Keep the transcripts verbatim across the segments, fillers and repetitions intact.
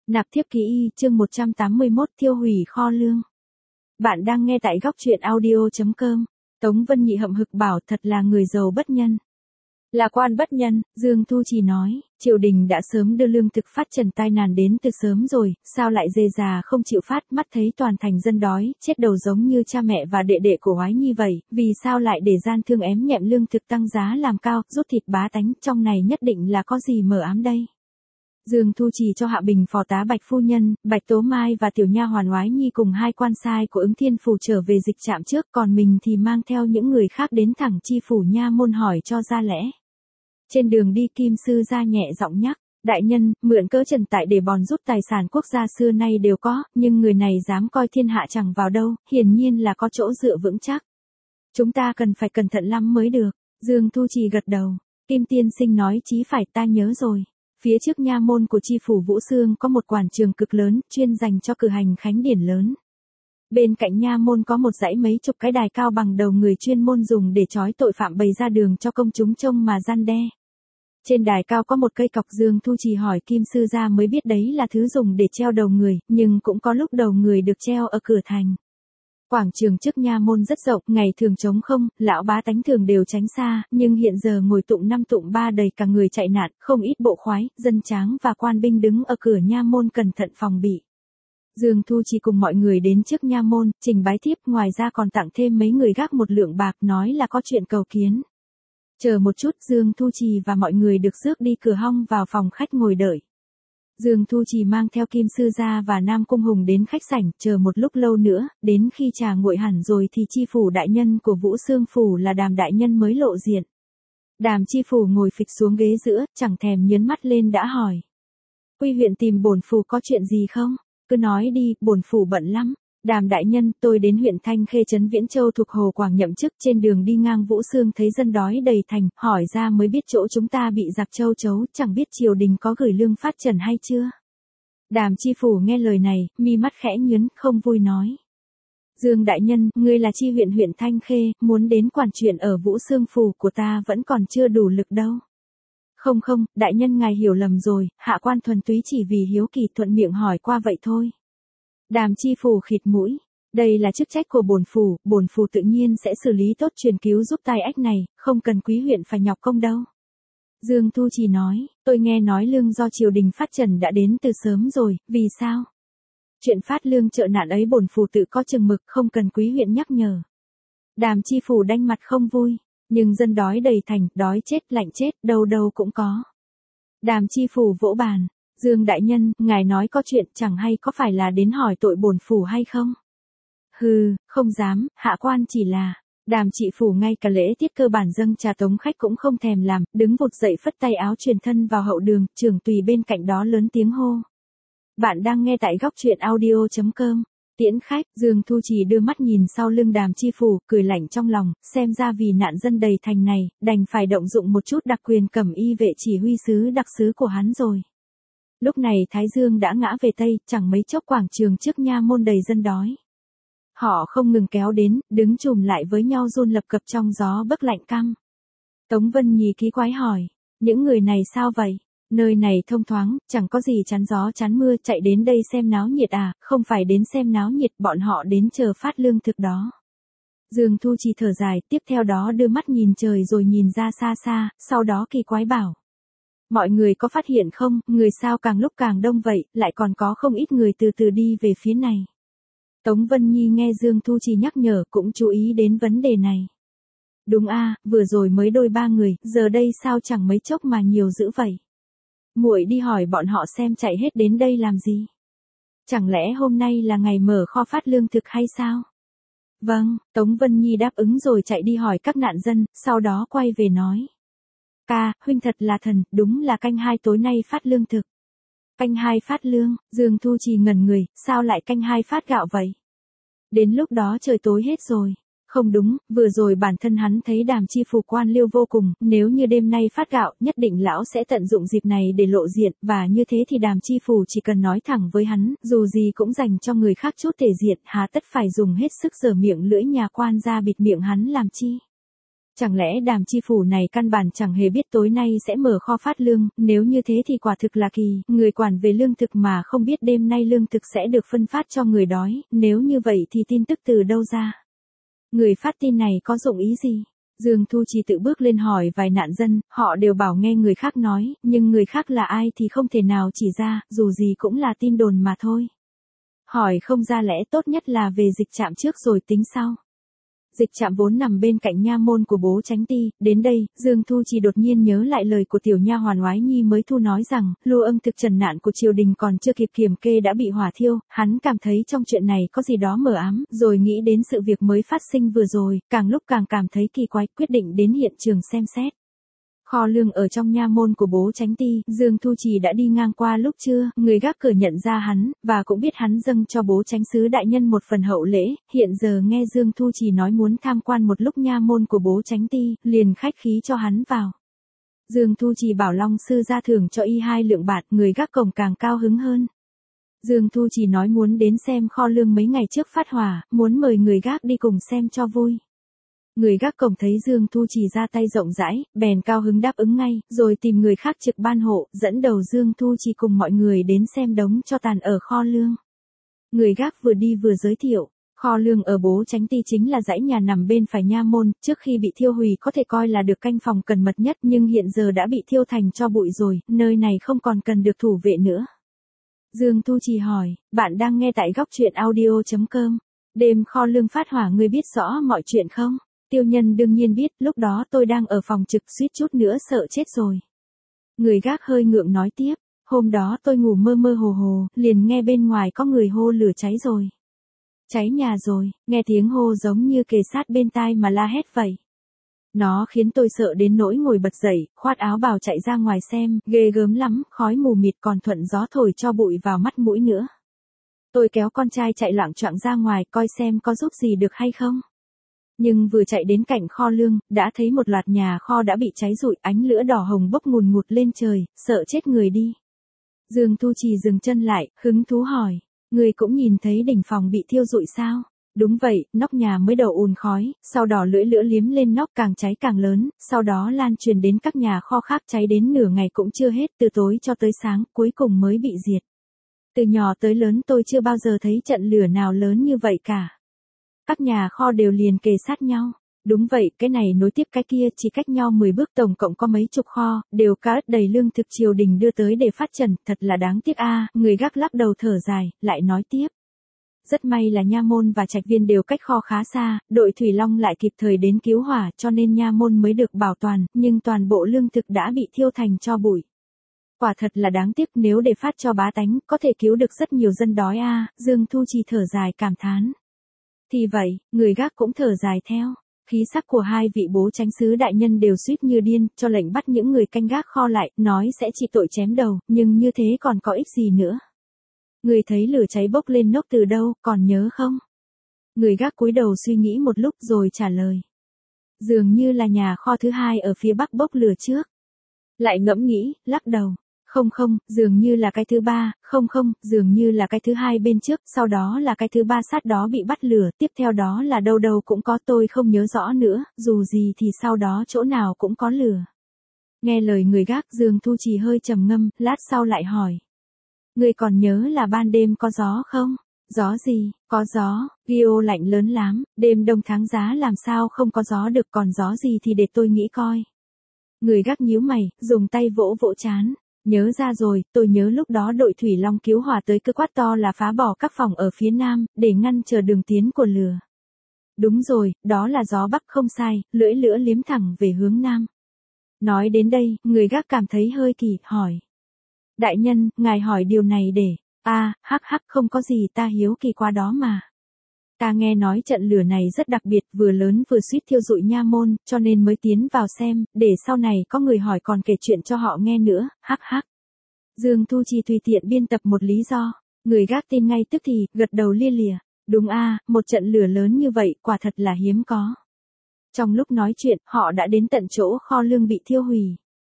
Nạp thiếp ký y chương một trăm tám mươi mốt thiêu hủy kho lương. Bạn đang nghe tại góc truyện audio.com. Tống Vân Nhị hậm hực bảo thật là người giàu bất nhân. Là quan bất nhân, Dương Thu Trì nói, triều đình đã sớm đưa lương thực phát trần tai nạn đến từ sớm rồi, sao lại dê già không chịu phát, mắt thấy toàn thành dân đói, chết đầu giống như cha mẹ và đệ đệ của Hoái Nhi vậy, vì sao lại để gian thương ém nhẹm lương thực tăng giá làm cao, rút thịt bá tánh, trong này nhất định là có gì mờ ám đây. Dương Thu Trì cho Hạ Bình phò tá Bạch phu nhân, Bạch Tố Mai và tiểu nha hoàn Hoái Nhi cùng hai quan sai của Ứng Thiên phủ trở về dịch trạm trước, còn mình thì mang theo những người khác đến thẳng chi phủ nha môn hỏi cho ra lẽ. Trên đường đi Kim sư gia nhẹ giọng nhắc, đại nhân, mượn cỡ trần tại để bòn rút tài sản quốc gia xưa nay đều có, nhưng người này dám coi thiên hạ chẳng vào đâu, hiển nhiên là có chỗ dựa vững chắc. Chúng ta cần phải cẩn thận lắm mới được. Dương Thu Trì gật đầu, Kim tiên sinh nói chí phải, ta nhớ rồi. Phía trước nha môn của chi phủ Vũ Xương có một quảng trường cực lớn, chuyên dành cho cử hành khánh điển lớn. Bên cạnh nha môn có một dãy mấy chục cái đài cao bằng đầu người chuyên môn dùng để trói tội phạm bày ra đường cho công chúng trông mà gian đe. Trên đài cao có một cây cọc. Dương Thu Trì hỏi Kim sư gia mới biết đấy là thứ dùng để treo đầu người, nhưng cũng có lúc đầu người được treo ở cửa thành. Quảng trường trước nha môn rất rộng, ngày thường trống không, lão bá tánh thường đều tránh xa, nhưng hiện giờ ngồi tụng năm tụng ba đầy cả người chạy nạn, không ít bộ khoái, dân tráng và quan binh đứng ở cửa nha môn cẩn thận phòng bị. Dương Thu Trì cùng mọi người đến trước nha môn, trình bái thiếp, ngoài ra còn tặng thêm mấy người gác một lượng bạc, nói là có chuyện cầu kiến. Chờ một chút, Dương Thu Trì và mọi người được rước đi cửa hông vào phòng khách ngồi đợi. Dương Thu Trì mang theo Kim sư gia và Nam Cung Hùng đến khách sảnh, chờ một lúc lâu nữa, đến khi trà nguội hẳn rồi thì chi phủ đại nhân của Vũ Xương phủ là Đàm đại nhân mới lộ diện. Đàm chi phủ ngồi phịch xuống ghế giữa, chẳng thèm nhớn mắt lên đã hỏi. Quy huyện tìm bổn phủ có chuyện gì không? Cứ nói đi, bổn phủ bận lắm. Đàm đại nhân, tôi đến huyện Thanh Khê trấn Viễn Châu thuộc Hồ Quảng nhậm chức, trên đường đi ngang Vũ Xương thấy dân đói đầy thành, hỏi ra mới biết chỗ chúng ta bị giặc châu chấu, chẳng biết triều đình có gửi lương phát trần hay chưa. Đàm chi phủ nghe lời này, mi mắt khẽ nhướng, không vui nói. Dương đại nhân, ngươi là chi huyện huyện Thanh Khê, muốn đến quản chuyện ở Vũ Xương phủ của ta vẫn còn chưa đủ lực đâu. Không không, đại nhân ngài hiểu lầm rồi, hạ quan thuần túy chỉ vì hiếu kỳ thuận miệng hỏi qua vậy thôi. Đàm chi phủ khịt mũi, đây là chức trách của bổn phủ, bổn phủ tự nhiên sẽ xử lý tốt truyền cứu giúp tai ách này, không cần quý huyện phải nhọc công đâu. Dương Thu Trì nói, tôi nghe nói lương do triều đình phát trần đã đến từ sớm rồi, vì sao? Chuyện phát lương trợ nạn ấy bổn phủ tự có chừng mực, không cần quý huyện nhắc nhở. Đàm chi phủ đanh mặt không vui, nhưng dân đói đầy thành, đói chết lạnh chết, đâu đâu cũng có. Đàm chi phủ vỗ bàn. Dương đại nhân, ngài nói có chuyện chẳng hay có phải là đến hỏi tội bổn phủ hay không? Hừ, không dám, hạ quan chỉ là, Đàm trị phủ ngay cả lễ tiết cơ bản dâng trà tống khách cũng không thèm làm, đứng vụt dậy phất tay áo truyền thân vào hậu đường, trưởng tùy bên cạnh đó lớn tiếng hô. Bạn đang nghe tại góc truyện audio.com. Tiễn khách, Dương Thu Trì đưa mắt nhìn sau lưng Đàm chi phủ, cười lạnh trong lòng, xem ra vì nạn dân đầy thành này, đành phải động dụng một chút đặc quyền cẩm y vệ chỉ huy sứ đặc sứ của hắn rồi. Lúc này Thái Dương đã ngã về Tây, chẳng mấy chốc quảng trường trước nha môn đầy dân đói. Họ không ngừng kéo đến, đứng chùm lại với nhau run lập cập trong gió bấc lạnh căm. Tống Vân Nhì kỳ quái hỏi, những người này sao vậy? Nơi này thông thoáng, chẳng có gì chắn gió chắn mưa, chạy đến đây xem náo nhiệt à, không phải đến xem náo nhiệt, bọn họ đến chờ phát lương thực đó. Dương Thu Trì thở dài, tiếp theo đó đưa mắt nhìn trời rồi nhìn ra xa xa, sau đó kỳ quái bảo. Mọi người có phát hiện không, người sao càng lúc càng đông vậy, lại còn có không ít người từ từ đi về phía này. Tống Vân Nhi nghe Dương Thu Trì nhắc nhở cũng chú ý đến vấn đề này. Đúng a, vừa rồi mới đôi ba người, giờ đây sao chẳng mấy chốc mà nhiều dữ vậy. Muội đi hỏi bọn họ xem chạy hết đến đây làm gì. Chẳng lẽ hôm nay là ngày mở kho phát lương thực hay sao? Vâng, Tống Vân Nhi đáp ứng rồi chạy đi hỏi các nạn dân, sau đó quay về nói. Ca, huynh thật là thần, đúng là canh hai tối nay phát lương thực. Canh hai phát lương, Dương Thu Trì ngẩn người, sao lại canh hai phát gạo vậy? Đến lúc đó trời tối hết rồi. Không đúng, vừa rồi bản thân hắn thấy Đàm chi phủ quan liêu vô cùng, nếu như đêm nay phát gạo, nhất định lão sẽ tận dụng dịp này để lộ diện, và như thế thì Đàm chi phủ chỉ cần nói thẳng với hắn, dù gì cũng dành cho người khác chút thể diện, hà tất phải dùng hết sức giở miệng lưỡi nhà quan ra bịt miệng hắn làm chi. Chẳng lẽ Đàm Chi Phủ này căn bản chẳng hề biết tối nay sẽ mở kho phát lương, nếu như thế thì quả thực là kỳ, người quản về lương thực mà không biết đêm nay lương thực sẽ được phân phát cho người đói, nếu như vậy thì tin tức từ đâu ra? Người phát tin này có dụng ý gì? Dương Thu Trì tự bước lên hỏi vài nạn dân, họ đều bảo nghe người khác nói, nhưng người khác là ai thì không thể nào chỉ ra, dù gì cũng là tin đồn mà thôi. Hỏi không ra lẽ tốt nhất là về dịch trạm trước rồi tính sau. Dịch trạm vốn nằm bên cạnh nha môn của bố Chánh Ti, đến đây, Dương Thu Trì đột nhiên nhớ lại lời của tiểu nha hoàn Oái Nhi mới thu nói rằng, lô âm thực trần nạn của triều đình còn chưa kịp kiểm kê đã bị hỏa thiêu, hắn cảm thấy trong chuyện này có gì đó mờ ám, rồi nghĩ đến sự việc mới phát sinh vừa rồi, càng lúc càng cảm thấy kỳ quái, quyết định đến hiện trường xem xét. Kho lương ở trong nha môn của bố Chánh Ti, Dương Thu Trì đã đi ngang qua lúc trưa, người gác cửa nhận ra hắn, và cũng biết hắn dâng cho bố Chánh sứ đại nhân một phần hậu lễ, hiện giờ nghe Dương Thu Trì nói muốn tham quan một lúc nha môn của bố Chánh Ti, liền khách khí cho hắn vào. Dương Thu Trì bảo Long sư ra thưởng cho y hai lượng bạc, người gác cổng càng cao hứng hơn. Dương Thu Trì nói muốn đến xem kho lương mấy ngày trước phát hỏa, muốn mời người gác đi cùng xem cho vui. Người gác cổng thấy Dương Thu Trì ra tay rộng rãi, bèn cao hứng đáp ứng ngay, rồi tìm người khác trực ban hộ, dẫn đầu Dương Thu Trì cùng mọi người đến xem đống tro tàn ở kho lương. Người gác vừa đi vừa giới thiệu, kho lương ở bố Chánh Ti chính là dãy nhà nằm bên phải nha môn, trước khi bị thiêu hủy có thể coi là được canh phòng cần mật nhất nhưng hiện giờ đã bị thiêu thành tro bụi rồi, nơi này không còn cần được thủ vệ nữa. Dương Thu Trì hỏi, bạn đang nghe tại góc truyện audio chấm com, đêm kho lương phát hỏa ngươi biết rõ mọi chuyện không? Tiêu Nhân đương nhiên biết, lúc đó tôi đang ở phòng trực suýt chút nữa sợ chết rồi. Người gác hơi ngượng nói tiếp, hôm đó tôi ngủ mơ mơ hồ hồ, liền nghe bên ngoài có người hô lửa cháy rồi. Cháy nhà rồi, nghe tiếng hô giống như kề sát bên tai mà la hét vậy. Nó khiến tôi sợ đến nỗi ngồi bật dậy, khoát áo bào chạy ra ngoài xem, ghê gớm lắm, khói mù mịt còn thuận gió thổi cho bụi vào mắt mũi nữa. Tôi kéo con trai chạy loạng choạng ra ngoài coi xem có giúp gì được hay không. Nhưng vừa chạy đến cạnh kho lương, đã thấy một loạt nhà kho đã bị cháy rụi, ánh lửa đỏ hồng bốc ngùn ngụt lên trời, sợ chết người đi. Dương Thu Trì dừng chân lại, hứng thú hỏi, người cũng nhìn thấy đỉnh phòng bị thiêu rụi sao? Đúng vậy, nóc nhà mới đầu ùn khói, sau đó lưỡi lửa liếm lên nóc càng cháy càng lớn, sau đó lan truyền đến các nhà kho khác cháy đến nửa ngày cũng chưa hết, từ tối cho tới sáng, cuối cùng mới bị diệt. Từ nhỏ tới lớn tôi chưa bao giờ thấy trận lửa nào lớn như vậy cả. Các nhà kho đều liền kề sát nhau. Đúng vậy, cái này nối tiếp cái kia chỉ cách nhau mười bước, tổng cộng có mấy chục kho, đều cát đầy lương thực triều đình đưa tới để phát trần, thật là đáng tiếc a. Người gác lắc đầu thở dài, lại nói tiếp. Rất may là nha môn và trạch viên đều cách kho khá xa, đội Thủy Long lại kịp thời đến cứu hỏa cho nên nha môn mới được bảo toàn, nhưng toàn bộ lương thực đã bị thiêu thành tro bụi. Quả thật là đáng tiếc, nếu để phát cho bá tánh, có thể cứu được rất nhiều dân đói a. Dương Thu Trì thở dài cảm thán. Thì vậy, người gác cũng thở dài theo. Khí sắc của hai vị bố chánh sứ đại nhân đều suýt như điên, cho lệnh bắt những người canh gác kho lại, nói sẽ trị tội chém đầu, nhưng như thế còn có ích gì nữa. Người thấy lửa cháy bốc lên nóc từ đâu, còn nhớ không? Người gác cúi đầu suy nghĩ một lúc rồi trả lời. Dường như là nhà kho thứ hai ở phía bắc bốc lửa trước. Lại ngẫm nghĩ, lắc đầu. Không không, dường như là cái thứ ba, không không, dường như là cái thứ hai bên trước, sau đó là cái thứ ba sát đó bị bắt lửa, tiếp theo đó là đâu đâu cũng có, tôi không nhớ rõ nữa, dù gì thì sau đó chỗ nào cũng có lửa. Nghe lời người gác, Dương Thu Trì hơi trầm ngâm, lát sau lại hỏi. Người còn nhớ là ban đêm có gió không? Gió gì? Có gió, Gio lạnh lớn lắm, đêm đông tháng giá làm sao không có gió được, còn gió gì thì để tôi nghĩ coi. Người gác nhíu mày, dùng tay vỗ vỗ trán. Nhớ ra rồi, tôi nhớ lúc đó đội Thủy Long cứu hỏa tới cứ quát to là phá bỏ các phòng ở phía nam, để ngăn chờ đường tiến của lửa. Đúng rồi, đó là gió bắc không sai, lưỡi lửa liếm thẳng về hướng nam. Nói đến đây, người gác cảm thấy hơi kỳ, hỏi. Đại nhân, ngài hỏi điều này để, a hắc hắc không có gì, ta hiếu kỳ qua đó mà. Ta nghe nói trận lửa này rất đặc biệt, vừa lớn vừa suýt thiêu rụi nha môn, cho nên mới tiến vào xem, để sau này có người hỏi còn kể chuyện cho họ nghe nữa, hắc hắc. Dương Thu Trì tùy tiện biên tập một lý do, người gác tin ngay tức thì, gật đầu lia lịa. Đúng a, một trận lửa lớn như vậy, quả thật là hiếm có. Trong lúc nói chuyện, họ đã đến tận chỗ kho lương bị thiêu hủy.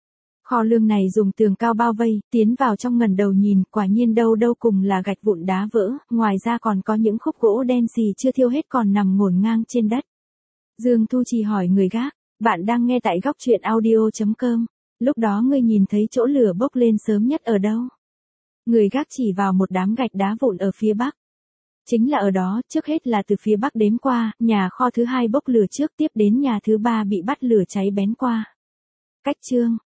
Kho lương này dùng tường cao bao vây, tiến vào trong ngẩng đầu nhìn, quả nhiên đâu đâu cùng là gạch vụn đá vỡ, ngoài ra còn có những khúc gỗ đen xì chưa thiêu hết còn nằm ngổn ngang trên đất. Dương Thu Trì hỏi người gác, Bạn đang nghe tại góc truyện audio chấm com. Lúc đó ngươi nhìn thấy chỗ lửa bốc lên sớm nhất ở đâu? Người gác chỉ vào một đám gạch đá vụn ở phía bắc. Chính là ở đó, trước hết là từ phía bắc đếm qua, nhà kho thứ hai bốc lửa trước, tiếp đến nhà thứ ba bị bắt lửa cháy bén qua. Cách chương